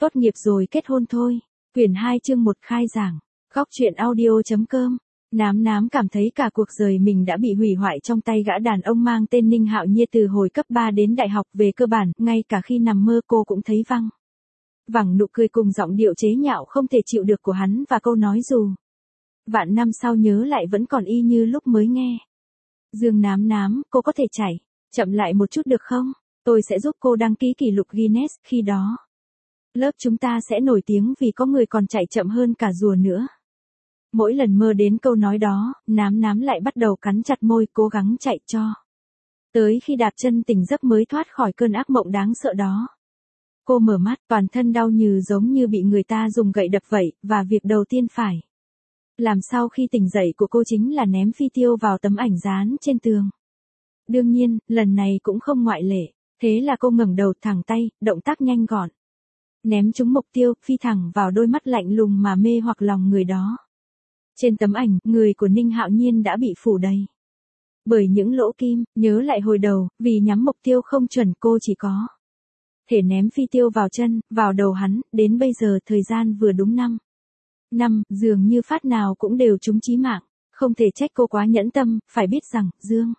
Tốt nghiệp rồi kết hôn thôi. Quyển 2 chương 1 khai giảng. Góc truyện audio.com. Nám cảm thấy cả cuộc đời mình đã bị hủy hoại trong tay gã đàn ông mang tên Ninh Hạo Nhiên từ hồi cấp 3 đến đại học. Về cơ bản, ngay cả khi nằm mơ cô cũng thấy vẳng nụ cười cùng giọng điệu chế nhạo không thể chịu được của hắn và câu nói dù vạn năm sau nhớ lại vẫn còn y như lúc mới nghe. Dương Nám, cô có thể chạy chậm lại một chút được không? Tôi sẽ giúp cô đăng ký kỷ lục Guinness, khi đó lớp chúng ta sẽ nổi tiếng vì có người còn chạy chậm hơn cả rùa nữa. Mỗi lần mơ đến câu nói đó, Nám lại bắt đầu cắn chặt môi cố gắng chạy cho tới khi đạp chân tỉnh giấc mới thoát khỏi cơn ác mộng đáng sợ đó. Cô mở mắt, toàn thân đau giống như bị người ta dùng gậy đập vậy, và việc đầu tiên phải làm sau khi tỉnh dậy của cô chính là ném phi tiêu vào tấm ảnh dán trên tường. Đương nhiên, lần này cũng không ngoại lệ, thế là cô ngẩng đầu thẳng tay, động tác nhanh gọn. Ném trúng mục tiêu, phi thẳng vào đôi mắt lạnh lùng mà mê hoặc lòng người đó. Trên tấm ảnh, người của Ninh Hạo Nhiên đã bị phủ đầy bởi những lỗ kim. Nhớ lại hồi đầu, vì nhắm mục tiêu không chuẩn cô chỉ có thể ném phi tiêu vào chân, vào đầu hắn. Đến bây giờ thời gian vừa đúng 5 năm, dường như phát nào cũng đều trúng chí mạng. Không thể trách cô quá nhẫn tâm, phải biết rằng, Dương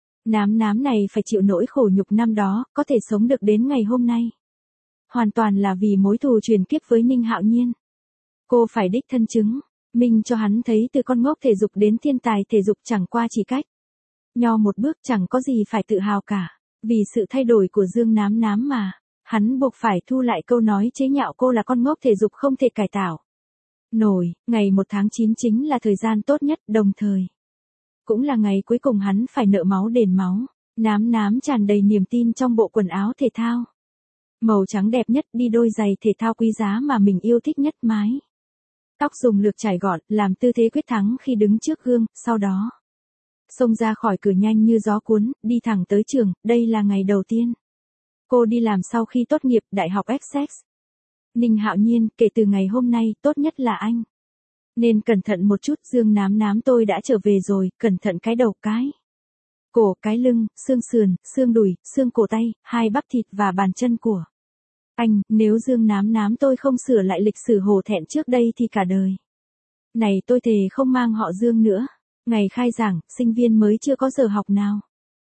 Nám này phải chịu nỗi khổ nhục năm đó, có thể sống được đến ngày hôm nay. Hoàn toàn là vì mối thù truyền kiếp với Ninh Hạo Nhiên. Cô phải đích thân chứng minh cho hắn thấy từ con ngốc thể dục đến thiên tài thể dục chẳng qua chỉ cách nho một bước, chẳng có gì phải tự hào cả. Vì sự thay đổi của Dương Nám mà hắn buộc phải thu lại câu nói chế nhạo cô là con ngốc thể dục không thể cải tạo nổi. Ngày 1 tháng 9 chính là thời gian tốt nhất, đồng thời cũng là ngày cuối cùng hắn phải nợ máu đền máu. Nám tràn đầy niềm tin trong bộ quần áo thể thao màu trắng đẹp nhất, đi đôi giày thể thao quý giá mà mình yêu thích nhất, mái tóc dùng lược chải gọn, làm tư thế quyết thắng khi đứng trước gương, sau đó xông ra khỏi cửa nhanh như gió cuốn, đi thẳng tới trường. Đây là ngày đầu tiên cô đi làm sau khi tốt nghiệp đại học Essex. Ninh Hạo Nhiên, kể từ ngày hôm nay, tốt nhất là anh nên cẩn thận một chút. Dương Nám, tôi đã trở về rồi, cẩn thận cái đầu, cái cổ, cái lưng, xương sườn, xương đùi, xương cổ tay, hai bắp thịt và bàn chân của anh. Nếu Dương Nám tôi không sửa lại lịch sử hổ thẹn trước đây thì cả đời này tôi thề không mang họ Dương nữa. Ngày khai giảng, sinh viên mới chưa có giờ học nào.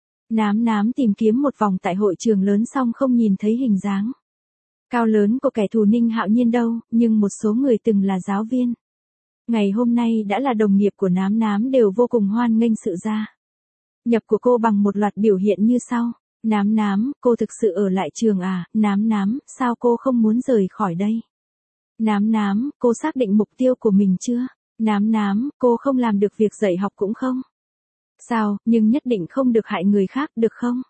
Nám tìm kiếm một vòng tại hội trường lớn xong không nhìn thấy hình dáng cao lớn của kẻ thù Ninh Hạo Nhiên đâu, nhưng một số người từng là giáo viên ngày hôm nay đã là đồng nghiệp của Nám đều vô cùng hoan nghênh sự gia nhập của cô bằng một loạt biểu hiện như sau. Nám, cô thực sự ở lại trường à? Nám, sao cô không muốn rời khỏi đây? Nám, cô xác định mục tiêu của mình chưa? Nám, cô không làm được việc dạy học cũng không? Sao, nhưng nhất định không được hại người khác, được không?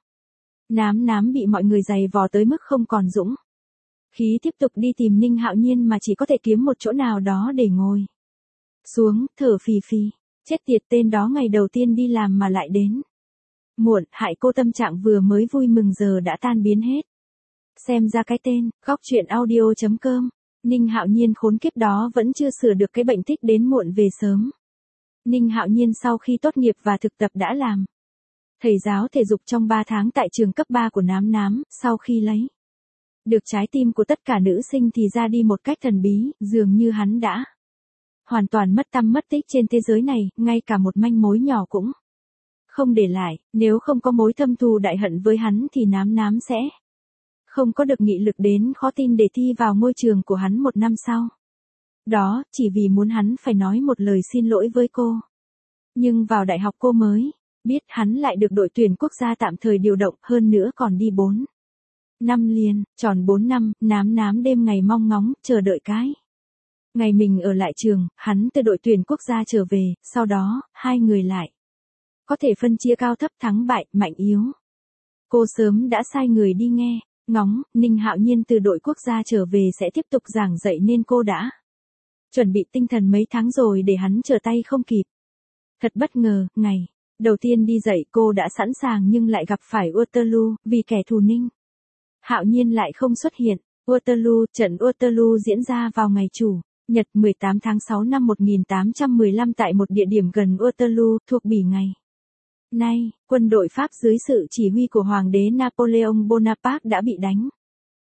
Nám bị mọi người giày vò tới mức không còn dũng khí tiếp tục đi tìm Ninh Hạo Nhiên mà chỉ có thể kiếm một chỗ nào đó để ngồi xuống, thở phì phì. Chết tiệt, tên đó ngày đầu tiên đi làm mà lại đến muộn, hại cô tâm trạng vừa mới vui mừng giờ đã tan biến hết. Xem ra cái tên, góc truyện audio.com. Ninh Hạo Nhiên khốn kiếp đó vẫn chưa sửa được cái bệnh thích đến muộn về sớm. Ninh Hạo Nhiên sau khi tốt nghiệp và thực tập đã làm thầy giáo thể dục trong 3 tháng tại trường cấp 3 của Nám. Sau khi lấy được trái tim của tất cả nữ sinh thì ra đi một cách thần bí, dường như hắn đã hoàn toàn mất tăm mất tích trên thế giới này, ngay cả một manh mối nhỏ cũng không để lại. Nếu không có mối thâm thù đại hận với hắn thì Nám sẽ không có được nghị lực đến khó tin để thi vào ngôi trường của hắn 1 năm sau. Đó, chỉ vì muốn hắn phải nói một lời xin lỗi với cô. Nhưng vào đại học cô mới biết hắn lại được đội tuyển quốc gia tạm thời điều động, hơn nữa còn đi 4 năm liền, tròn 4 năm. Nám đêm ngày mong ngóng, chờ đợi cái ngày mình ở lại trường, hắn từ đội tuyển quốc gia trở về, sau đó, hai người lại có thể phân chia cao thấp, thắng bại, mạnh yếu. Cô sớm đã sai người đi nghe ngóng, Ninh Hạo Nhiên từ đội quốc gia trở về sẽ tiếp tục giảng dạy nên cô đã chuẩn bị tinh thần mấy tháng rồi để hắn trở tay không kịp. Thật bất ngờ, ngày đầu tiên đi dạy cô đã sẵn sàng nhưng lại gặp phải Waterloo, vì kẻ thù Ninh Hạo Nhiên lại không xuất hiện. Trận Waterloo diễn ra vào ngày Chủ nhật 18 tháng 6 năm 1815 tại một địa điểm gần Waterloo, thuộc Bỉ. Ngày nay, quân đội Pháp dưới sự chỉ huy của Hoàng đế Napoleon Bonaparte đã bị đánh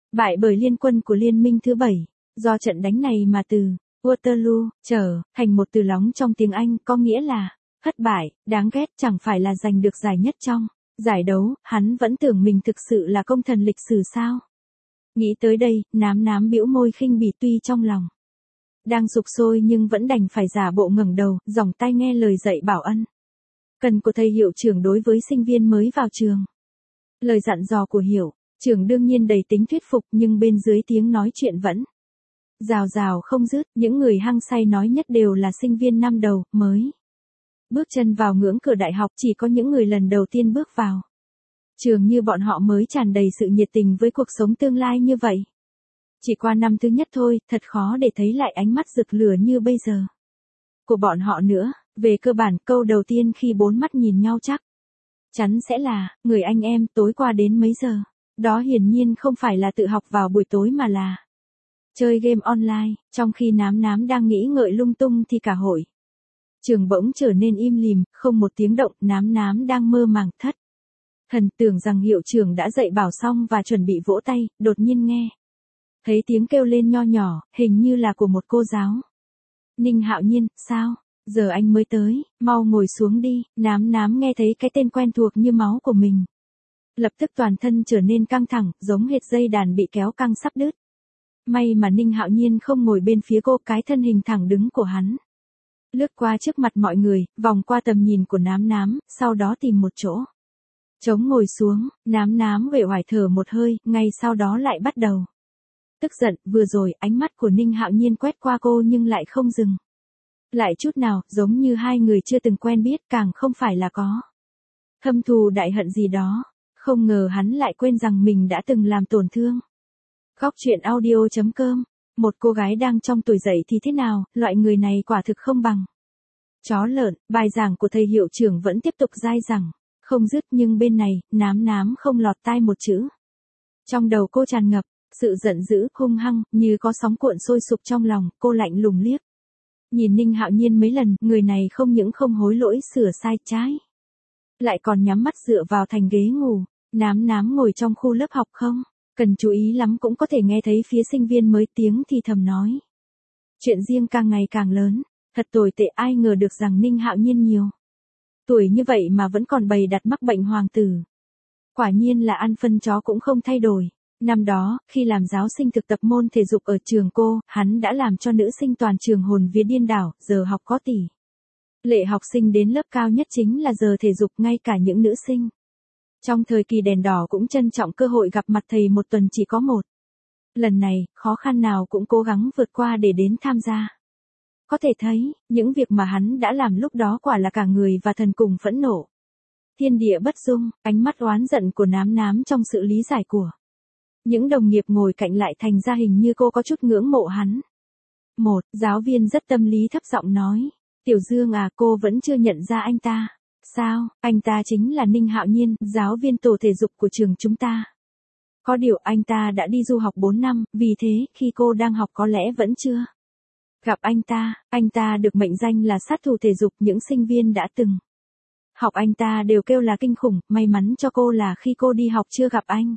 Bại bởi liên quân của Liên minh thứ 7, do trận đánh này mà từ Waterloo trở thành một từ lóng trong tiếng Anh có nghĩa là thất bại, đáng ghét, chẳng phải là giành được giải nhất trong giải đấu. Hắn vẫn tưởng mình thực sự là công thần lịch sử sao? Nghĩ tới đây, nám bĩu môi khinh bỉ, tuy trong lòng đang sục sôi nhưng vẫn đành phải giả bộ ngẩng đầu, dòng tai nghe lời dạy bảo ân cần của thầy hiệu trưởng đối với sinh viên mới vào trường. Lời dặn dò của hiệu trưởng đương nhiên đầy tính thuyết phục, nhưng bên dưới tiếng nói chuyện vẫn rào rào không dứt. Những người hăng say nói nhất đều là sinh viên năm đầu mới bước chân vào ngưỡng cửa đại học, chỉ có những người lần đầu tiên bước vào trường như bọn họ mới tràn đầy sự nhiệt tình với cuộc sống tương lai như vậy. Chỉ qua năm thứ nhất thôi, thật khó để thấy lại ánh mắt rực lửa như bây giờ của bọn họ nữa. Về cơ bản, câu đầu tiên khi bốn mắt nhìn nhau chắc chắn sẽ là, người anh em, tối qua đến mấy giờ? Đó hiển nhiên không phải là tự học vào buổi tối mà là chơi game online. Trong khi nám đang nghĩ ngợi lung tung thì cả hội trường bỗng trở nên im lìm, không một tiếng động. Nám đang mơ màng thất thần, tưởng rằng hiệu trưởng đã dạy bảo xong và chuẩn bị vỗ tay, đột nhiên nghe thấy tiếng kêu lên nho nhỏ, hình như là của một cô giáo. Ninh Hạo Nhiên, sao? Giờ anh mới tới, mau ngồi xuống đi. Nám nghe thấy cái tên quen thuộc như máu của mình, lập tức toàn thân trở nên căng thẳng, giống hệt dây đàn bị kéo căng sắp đứt. May mà Ninh Hạo Nhiên không ngồi bên phía cô, cái thân hình thẳng đứng của hắn lướt qua trước mặt mọi người, vòng qua tầm nhìn của nám, sau đó tìm một chỗ trống ngồi xuống. Nám uể oải thở một hơi, ngay sau đó lại bắt đầu tức giận. Vừa rồi ánh mắt của Ninh Hạo Nhiên quét qua cô nhưng lại không dừng lại chút nào, giống như hai người chưa từng quen biết, càng không phải là có thâm thù đại hận gì đó. Không ngờ hắn lại quên rằng mình đã từng làm tổn thương. Góc truyện audio.com. Một cô gái đang trong tuổi dậy thì thế nào, loại người này quả thực không bằng chó lợn. Bài giảng của thầy hiệu trưởng vẫn tiếp tục dai dẳng không dứt, nhưng bên này, nám không lọt tai một chữ. Trong đầu cô tràn ngập sự giận dữ, hung hăng, như có sóng cuộn sôi sục trong lòng. Cô lạnh lùng liếc nhìn Ninh Hạo Nhiên mấy lần, người này không những không hối lỗi sửa sai trái, lại còn nhắm mắt dựa vào thành ghế ngủ. Nám ngồi trong khu lớp học không cần chú ý lắm cũng có thể nghe thấy phía sinh viên mới tiếng thì thầm nói chuyện riêng càng ngày càng lớn. Thật tồi tệ, ai ngờ được rằng Ninh Hạo Nhiên nhiều tuổi như vậy mà vẫn còn bày đặt mắc bệnh hoàng tử. Quả nhiên là ăn phân chó cũng không thay đổi. Năm đó, khi làm giáo sinh thực tập môn thể dục ở trường cô, hắn đã làm cho nữ sinh toàn trường hồn vía điên đảo. Giờ học có tỷ lệ học sinh đến lớp cao nhất chính là giờ thể dục, ngay cả những nữ sinh trong thời kỳ đèn đỏ cũng trân trọng cơ hội gặp mặt thầy một tuần chỉ có một lần này, khó khăn nào cũng cố gắng vượt qua để đến tham gia. Có thể thấy, những việc mà hắn đã làm lúc đó quả là cả người và thần cùng phẫn nộ. Thiên địa bất dung. Ánh mắt oán giận của nám trong sự lý giải của những đồng nghiệp ngồi cạnh lại thành ra hình như cô có chút ngưỡng mộ hắn. Một giáo viên rất tâm lý thấp giọng nói, Tiểu Dương à, cô vẫn chưa nhận ra anh ta. Sao? Anh ta chính là Ninh Hạo Nhiên, giáo viên tổ thể dục của trường chúng ta. Có điều anh ta đã đi du học 4 năm, vì thế khi cô đang học có lẽ vẫn chưa gặp anh ta. Anh ta được mệnh danh là sát thủ thể dục, những sinh viên đã từng học anh ta đều kêu là kinh khủng. May mắn cho cô là khi cô đi học chưa gặp anh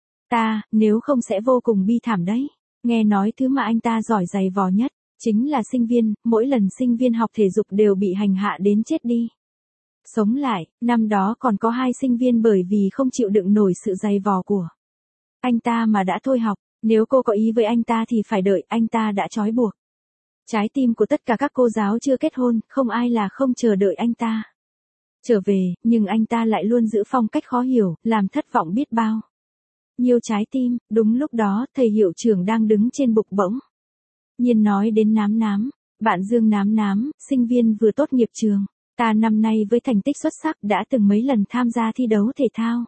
ta, nếu không sẽ vô cùng bi thảm đấy. Nghe nói thứ mà anh ta giỏi giày vò nhất chính là sinh viên, mỗi lần sinh viên học thể dục đều bị hành hạ đến chết đi sống lại. Năm đó còn có 2 sinh viên bởi vì không chịu đựng nổi sự giày vò của anh ta mà đã thôi học. Nếu cô có ý với anh ta thì phải đợi, anh ta đã trói buộc trái tim của tất cả các cô giáo chưa kết hôn, không ai là không chờ đợi anh ta trở về, nhưng anh ta lại luôn giữ phong cách khó hiểu, làm thất vọng biết bao nhiều trái tim. Đúng lúc đó, thầy hiệu trưởng đang đứng trên bục bỗng nhiên nói đến nám. Bạn Dương nám, sinh viên vừa tốt nghiệp trường ta năm nay với thành tích xuất sắc, đã từng mấy lần tham gia thi đấu thể thao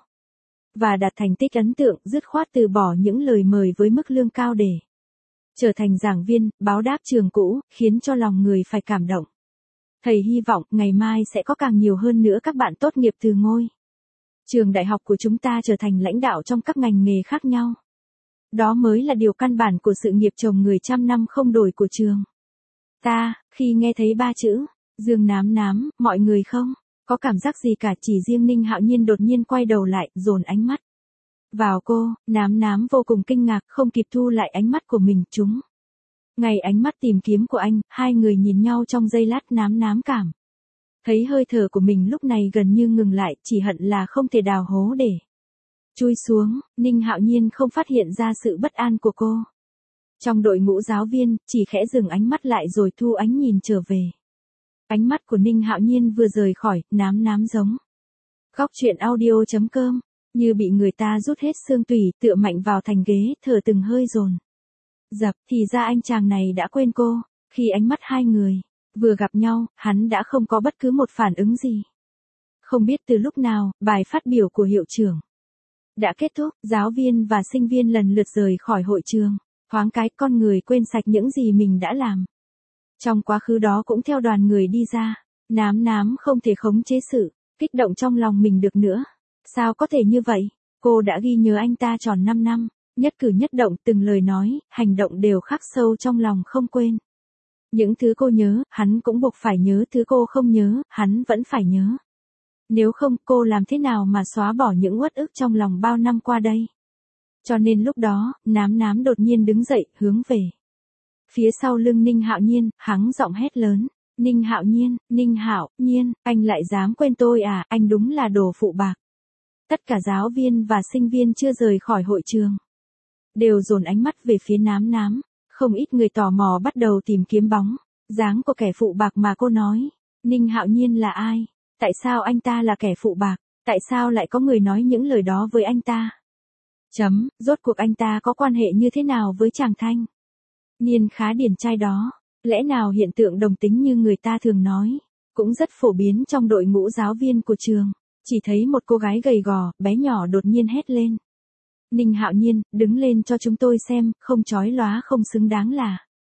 và đạt thành tích ấn tượng, dứt khoát từ bỏ những lời mời với mức lương cao để trở thành giảng viên, báo đáp trường cũ, khiến cho lòng người phải cảm động. Thầy hy vọng ngày mai sẽ có càng nhiều hơn nữa các bạn tốt nghiệp từ ngôi trường đại học của chúng ta trở thành lãnh đạo trong các ngành nghề khác nhau. Đó mới là điều căn bản của sự nghiệp chồng người trăm năm không đổi của trường ta. Khi nghe thấy 3 chữ Dương nám, mọi người không có cảm giác gì cả, chỉ riêng Ninh Hạo Nhiên đột nhiên quay đầu lại, dồn ánh mắt Vào cô, nám nám vô cùng kinh ngạc không kịp thu lại ánh mắt của mình chúng. Ngay ánh mắt tìm kiếm của anh, hai người nhìn nhau trong giây lát nám nám cảm. Thấy hơi thở của mình lúc này gần như ngừng lại, chỉ hận là không thể đào hố để chui xuống. Ninh Hạo Nhiên không phát hiện ra sự bất an của cô. Trong đội ngũ giáo viên, chỉ khẽ dừng ánh mắt lại rồi thu ánh nhìn trở về. Ánh mắt của Ninh Hạo Nhiên vừa rời khỏi, nám nám giống. Góc truyện audio.com, như bị người ta rút hết xương tủy, tựa mạnh vào thành ghế, thở từng hơi dồn dập, thì ra anh chàng này đã quên cô. Khi ánh mắt hai người vừa gặp nhau, hắn đã không có bất cứ một phản ứng gì. Không biết từ lúc nào, bài phát biểu của hiệu trưởng đã kết thúc, giáo viên và sinh viên lần lượt rời khỏi hội trường. Thoáng cái con người quên sạch những gì mình đã làm trong quá khứ đó cũng theo đoàn người đi ra. Nám nám không thể khống chế sự kích động trong lòng mình được nữa. Sao có thể như vậy? Cô đã ghi nhớ anh ta tròn 5 năm, nhất cử nhất động, từng lời nói, hành động đều khắc sâu trong lòng không quên. Những thứ cô nhớ, hắn cũng buộc phải nhớ, thứ cô không nhớ, hắn vẫn phải nhớ. Nếu không, cô làm thế nào mà xóa bỏ những uất ức trong lòng bao năm qua đây? Cho nên lúc đó, nám nám đột nhiên đứng dậy, hướng về phía sau lưng Ninh Hạo Nhiên, hắng giọng hét lớn. Ninh Hạo Nhiên, Ninh Hạo Nhiên, anh lại dám quên tôi à, anh đúng là đồ phụ bạc. Tất cả giáo viên và sinh viên chưa rời khỏi hội trường đều dồn ánh mắt về phía nám nám. Không ít người tò mò bắt đầu tìm kiếm bóng dáng của kẻ phụ bạc mà cô nói. Ninh Hạo Nhiên là ai? Tại sao anh ta là kẻ phụ bạc? Tại sao lại có người nói những lời đó với anh ta? Rốt cuộc anh ta có quan hệ như thế nào với chàng thanh niên khá điển trai đó? Lẽ nào hiện tượng đồng tính như người ta thường nói cũng rất phổ biến trong đội ngũ giáo viên của trường? Chỉ thấy một cô gái gầy gò, bé nhỏ đột nhiên hét lên. Ninh Hạo Nhiên, đứng lên cho chúng tôi xem, không chói lóa không xứng đáng là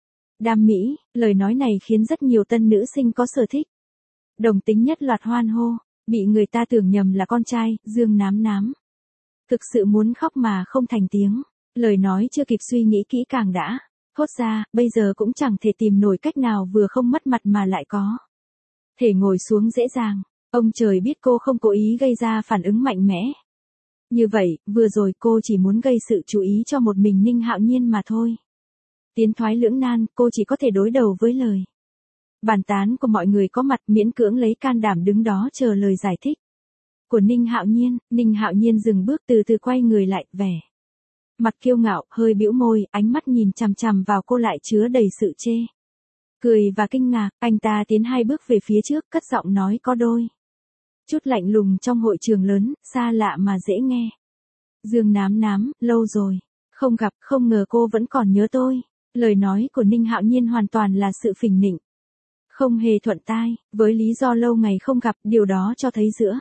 đam mỹ. Lời nói này khiến rất nhiều tân nữ sinh có sở thích đồng tính nhất loạt hoan hô, bị người ta tưởng nhầm là con trai. Dương nám nám thực sự muốn khóc mà không thành tiếng. Lời nói chưa kịp suy nghĩ kỹ càng đã thốt ra, bây giờ cũng chẳng thể tìm nổi cách nào vừa không mất mặt mà lại có thể ngồi xuống dễ dàng. Ông trời biết cô không cố ý gây ra phản ứng mạnh mẽ như vậy, vừa rồi cô chỉ muốn gây sự chú ý cho một mình Ninh Hạo Nhiên mà thôi. Tiến thoái lưỡng nan, cô chỉ có thể đối đầu với lời bàn tán của mọi người có mặt, miễn cưỡng lấy can đảm đứng đó chờ lời giải thích của Ninh Hạo Nhiên. Ninh Hạo Nhiên dừng bước từ từ quay người lại, vẻ mặt kiêu ngạo, hơi bĩu môi, ánh mắt nhìn chằm chằm vào cô lại chứa đầy sự chê cười và kinh ngạc. Anh ta tiến 2 bước về phía trước, cất giọng nói có đôi chút lạnh lùng trong hội trường lớn, xa lạ mà dễ nghe. Dương nám nám, lâu rồi không gặp, không ngờ cô vẫn còn nhớ tôi. Lời nói của Ninh Hạo Nhiên hoàn toàn là sự phỉnh nịnh, không hề thuận tai. Với lý do lâu ngày không gặp, điều đó cho thấy giữa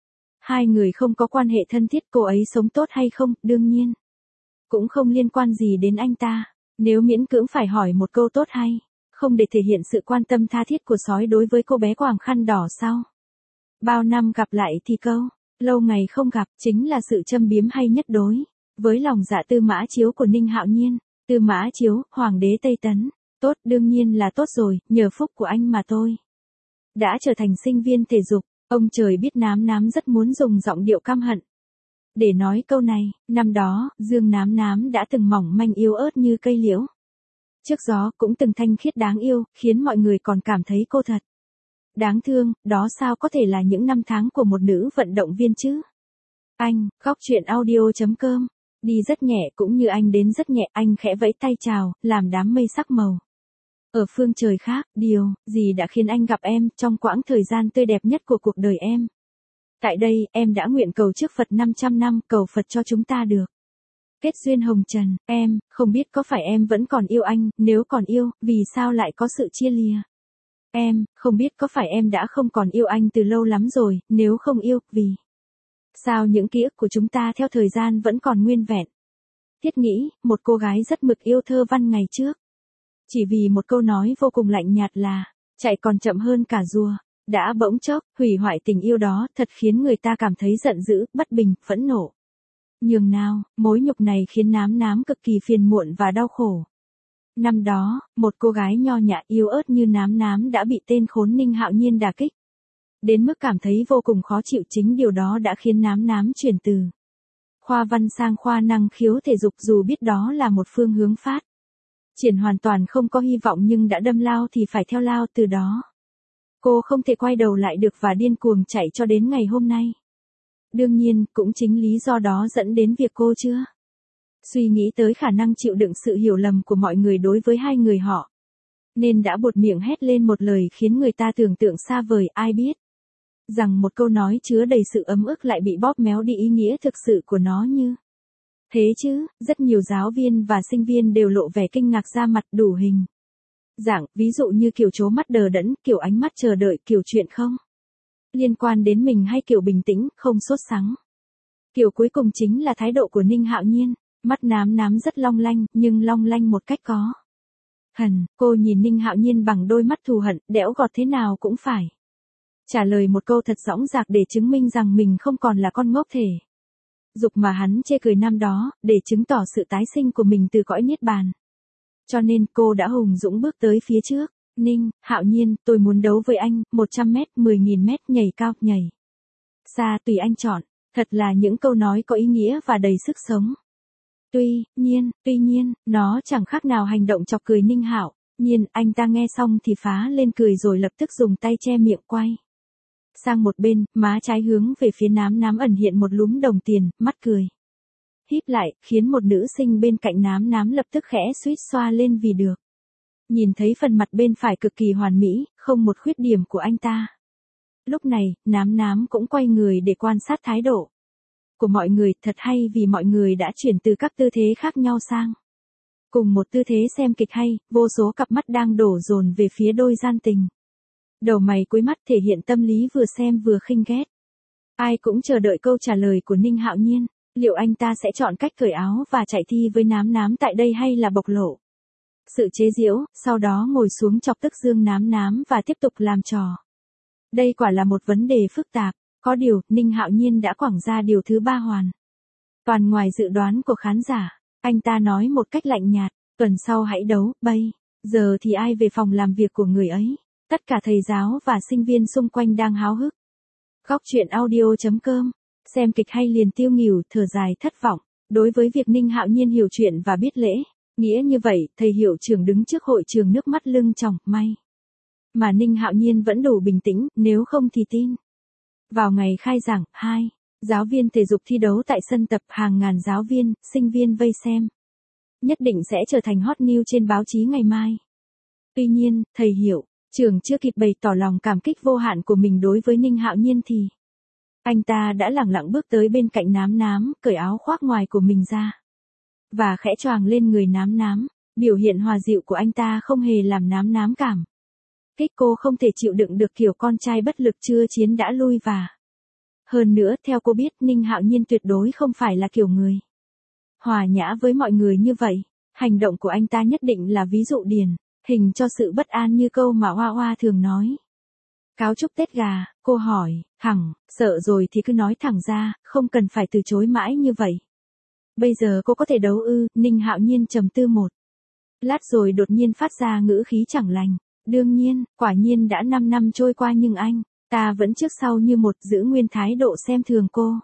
hai người không có quan hệ thân thiết. Cô ấy sống tốt hay không, đương nhiên cũng không liên quan gì đến anh ta. Nếu miễn cưỡng phải hỏi một câu tốt hay không để thể hiện sự quan tâm tha thiết của sói đối với cô bé quàng khăn đỏ sau bao năm gặp lại thì câu lâu ngày không gặp chính là sự châm biếm hay nhất đối với lòng dạ Tư Mã Chiếu của Ninh Hạo Nhiên. Tư Mã Chiếu, hoàng đế Tây Tấn. Tốt, đương nhiên là tốt rồi, nhờ phúc của anh mà tôi đã trở thành sinh viên thể dục. Ông trời biết nám nám rất muốn dùng giọng điệu căm hận để nói câu này. Năm đó, Dương nám nám đã từng mỏng manh yếu ớt như cây liễu trước gió, cũng từng thanh khiết đáng yêu, khiến mọi người còn cảm thấy cô thật đáng thương. Đó sao có thể là những năm tháng của một nữ vận động viên chứ? Anh, góc truyện audio.com, đi rất nhẹ cũng như anh đến rất nhẹ. Anh khẽ vẫy tay chào, làm đám mây sắc màu ở phương trời khác. Điều gì đã khiến anh gặp em trong quãng thời gian tươi đẹp nhất của cuộc đời em? Tại đây, em đã nguyện cầu trước Phật 500 năm, cầu Phật cho chúng ta được kết duyên hồng trần. Em không biết có phải em vẫn còn yêu anh, nếu còn yêu, vì sao lại có sự chia lìa? Em không biết có phải em đã không còn yêu anh từ lâu lắm rồi, nếu không yêu, vì sao những ký ức của chúng ta theo thời gian vẫn còn nguyên vẹn? Thiết nghĩ, một cô gái rất mực yêu thơ văn ngày trước, chỉ vì một câu nói vô cùng lạnh nhạt là chạy còn chậm hơn cả rùa, đã bỗng chốc hủy hoại tình yêu đó. Thật khiến người ta cảm thấy giận dữ, bất bình, phẫn nộ. Nhường nào, mối nhục này khiến nám nám cực kỳ phiền muộn và đau khổ. Năm đó, một cô gái nho nhã yếu ớt như nám nám đã bị tên khốn Ninh Hạo Nhiên đả kích đến mức cảm thấy vô cùng khó chịu. Chính điều đó đã khiến nám nám chuyển từ khoa văn sang khoa năng khiếu thể dục dù biết đó là một phương hướng phát triển hoàn toàn không có hy vọng nhưng đã đâm lao thì phải theo lao từ đó. Cô không thể quay đầu lại được và điên cuồng chạy cho đến ngày hôm nay. Đương nhiên, cũng chính lý do đó dẫn đến việc cô chưa suy nghĩ tới khả năng chịu đựng sự hiểu lầm của mọi người đối với hai người họ. Nên đã buột miệng hét lên một lời khiến người ta tưởng tượng xa vời, ai biết rằng một câu nói chứa đầy sự ấm ức lại bị bóp méo đi ý nghĩa thực sự của nó như thế chứ. Rất nhiều giáo viên và sinh viên đều lộ vẻ kinh ngạc ra mặt đủ hình dạng, ví dụ như kiểu trố mắt đờ đẫn, kiểu ánh mắt chờ đợi, kiểu chuyện không liên quan đến mình hay kiểu bình tĩnh, không sốt sắng. Kiểu cuối cùng chính là thái độ của Ninh Hạo Nhiên, mắt nám nám rất long lanh, nhưng long lanh một cách có hằn. Cô nhìn Ninh Hạo Nhiên bằng đôi mắt thù hận, đẽo gọt thế nào cũng phải trả lời một câu thật dõng dạc để chứng minh rằng mình không còn là con ngốc thể dục mà hắn chê cười năm đó, để chứng tỏ sự tái sinh của mình từ cõi niết bàn. Cho nên cô đã hùng dũng bước tới phía trước. Ninh Hạo Nhiên, tôi muốn đấu với anh, 100 mét, 10.000 mét, nhảy cao, nhảy xa, tùy anh chọn. Thật là những câu nói có ý nghĩa và đầy sức sống. Tuy nhiên, nó chẳng khác nào hành động chọc cười Ninh Hạo Nhiên. Anh ta nghe xong thì phá lên cười rồi lập tức dùng tay che miệng quay sang một bên, má trái hướng về phía nám nám ẩn hiện một lúm đồng tiền, mắt cười híp lại, khiến một nữ sinh bên cạnh nám nám lập tức khẽ suýt xoa lên vì được nhìn thấy phần mặt bên phải cực kỳ hoàn mỹ, không một khuyết điểm của anh ta. Lúc này, nám nám cũng quay người để quan sát thái độ của mọi người. Thật hay vì mọi người đã chuyển từ các tư thế khác nhau sang cùng một tư thế xem kịch hay, vô số cặp mắt đang đổ dồn về phía đôi gian tình. Đầu mày cuối mắt thể hiện tâm lý vừa xem vừa khinh ghét. Ai cũng chờ đợi câu trả lời của Ninh Hạo Nhiên. Liệu anh ta sẽ chọn cách cởi áo và chạy thi với nám nám tại đây hay là bộc lộ sự chế giễu, sau đó ngồi xuống chọc tức Dương nám nám và tiếp tục làm trò. Đây quả là một vấn đề phức tạp. Có điều, Ninh Hạo Nhiên đã quẳng ra điều thứ ba hoàn toàn ngoài dự đoán của khán giả. Anh ta nói một cách lạnh nhạt, tuần sau hãy đấu, bây giờ thì ai về phòng làm việc của người ấy. Tất cả thầy giáo và sinh viên xung quanh đang háo hức. Góc truyện audio.com. Xem kịch hay liền tiêu nghỉu, thở dài thất vọng. Đối với việc Ninh Hạo Nhiên hiểu chuyện và biết lễ nghĩa như vậy, thầy hiệu trưởng đứng trước hội trường nước mắt lưng tròng, may mà Ninh Hạo Nhiên vẫn đủ bình tĩnh, nếu không thì tin. Vào ngày khai giảng, giáo viên thể dục thi đấu tại sân tập, hàng ngàn giáo viên, sinh viên vây xem. Nhất định sẽ trở thành hot news trên báo chí ngày mai. Tuy nhiên, thầy hiệu trưởng chưa kịp bày tỏ lòng cảm kích vô hạn của mình đối với Ninh Hạo Nhiên thì anh ta đã lẳng lặng bước tới bên cạnh nám nám, cởi áo khoác ngoài của mình ra và khẽ choàng lên người nám nám. Biểu hiện hòa dịu của anh ta không hề làm nám nám cảm kích. Cô không thể chịu đựng được kiểu con trai bất lực chưa chiến đã lui và hơn nữa, theo cô biết, Ninh Hạo Nhiên tuyệt đối không phải là kiểu người hòa nhã với mọi người như vậy. Hành động của anh ta nhất định là ví dụ điển hình cho sự bất an như câu mà Hoa Hoa thường nói. Cáo chúc Tết gà, cô hỏi, thẳng, sợ rồi thì cứ nói thẳng ra, không cần phải từ chối mãi như vậy. Bây giờ cô có thể đấu ư? Ninh Hạo Nhiên trầm tư một lát rồi đột nhiên phát ra ngữ khí chẳng lành. Đương nhiên, quả nhiên đã 5 năm trôi qua nhưng anh ta vẫn trước sau như một, giữ nguyên thái độ xem thường cô.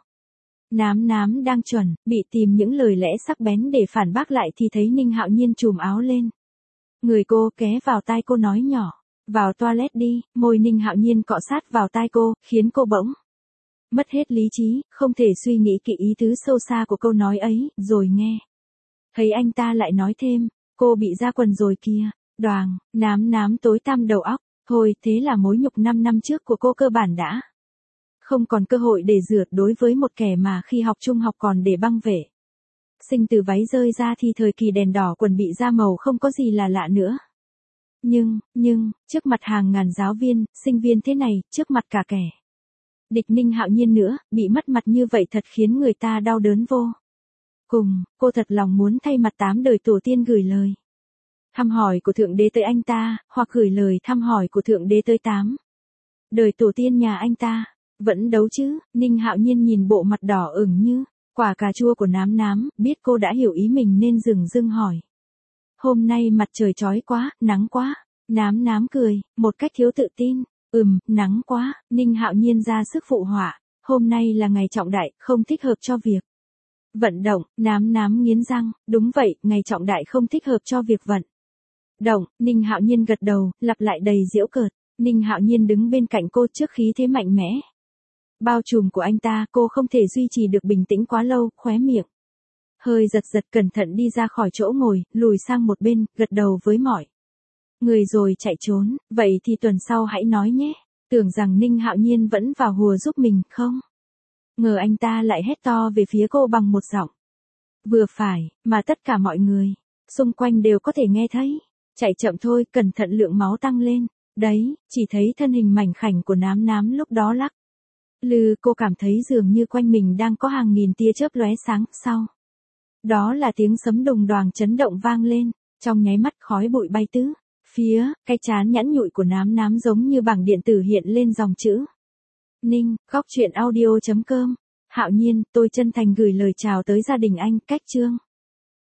Nám nám đang chuẩn bị tìm những lời lẽ sắc bén để phản bác lại thì thấy Ninh Hạo Nhiên trùm áo lên người cô, ké vào tai cô nói nhỏ, vào toilet đi. Môi Ninh Hạo Nhiên cọ sát vào tai cô, khiến cô bỗng mất hết lý trí, không thể suy nghĩ kỹ ý tứ sâu xa của câu nói ấy. Rồi nghe thấy anh ta lại nói thêm, cô bị ra quần rồi kìa. Đoàng, nám nám tối tăm đầu óc. Thôi, thế là mối nhục 5 năm trước của cô cơ bản đã không còn cơ hội để rửa. Đối với một kẻ mà khi học trung học còn để băng vệ sinh từ váy rơi ra thì thời kỳ đèn đỏ quần bị ra màu không có gì là lạ nữa. Nhưng, trước mặt hàng ngàn giáo viên, sinh viên thế này, trước mặt cả kẻ địch Ninh Hạo Nhiên nữa, bị mất mặt như vậy thật khiến người ta đau đớn vô cùng. Cô thật lòng muốn thay mặt 8 đời tổ tiên gửi lời thăm hỏi của Thượng Đế tới anh ta, hoặc gửi lời thăm hỏi của Thượng Đế tới 8 đời tổ tiên nhà anh ta. Vẫn đấu chứ? Ninh Hạo Nhiên nhìn bộ mặt đỏ ửng như quả cà chua của nám nám, biết cô đã hiểu ý mình nên dừng dưng hỏi. Hôm nay mặt trời chói quá, nắng quá. Nám nám cười, một cách thiếu tự tin. Nắng quá. Ninh Hạo Nhiên ra sức phụ họa. Hôm nay là ngày trọng đại, không thích hợp cho việc Vận động, nám nghiến răng, đúng vậy, ngày trọng đại không thích hợp cho việc vận động. Ninh Hạo Nhiên gật đầu, lặp lại đầy giễu cợt. Ninh Hạo Nhiên đứng bên cạnh cô trước khí thế mạnh mẽ bao trùm của anh ta, cô không thể duy trì được bình tĩnh quá lâu, khóe miệng hơi giật cẩn thận đi ra khỏi chỗ ngồi, lùi sang một bên, gật đầu với mọi người rồi chạy trốn. Vậy thì tuần sau hãy nói nhé. Tưởng rằng Ninh Hạo Nhiên vẫn vào hùa giúp mình, không ngờ anh ta lại hét to về phía cô bằng một giọng vừa phải, mà tất cả mọi người xung quanh đều có thể nghe thấy. Chạy chậm thôi, cẩn thận lượng máu tăng lên. Đấy, chỉ thấy thân hình mảnh khảnh của nám lúc đó lắc lư, cô cảm thấy dường như quanh mình đang có hàng nghìn tia chớp lóe sáng. Sau đó là tiếng sấm đùng đoàng chấn động vang lên, trong nháy mắt khói bụi bay tứ phía, cái trán nhẵn nhụi của nám giống như bảng điện tử hiện lên dòng chữ Ninh. Góc truyện audio.com. Hạo Nhiên, tôi chân thành gửi lời chào tới gia đình anh. Cách chương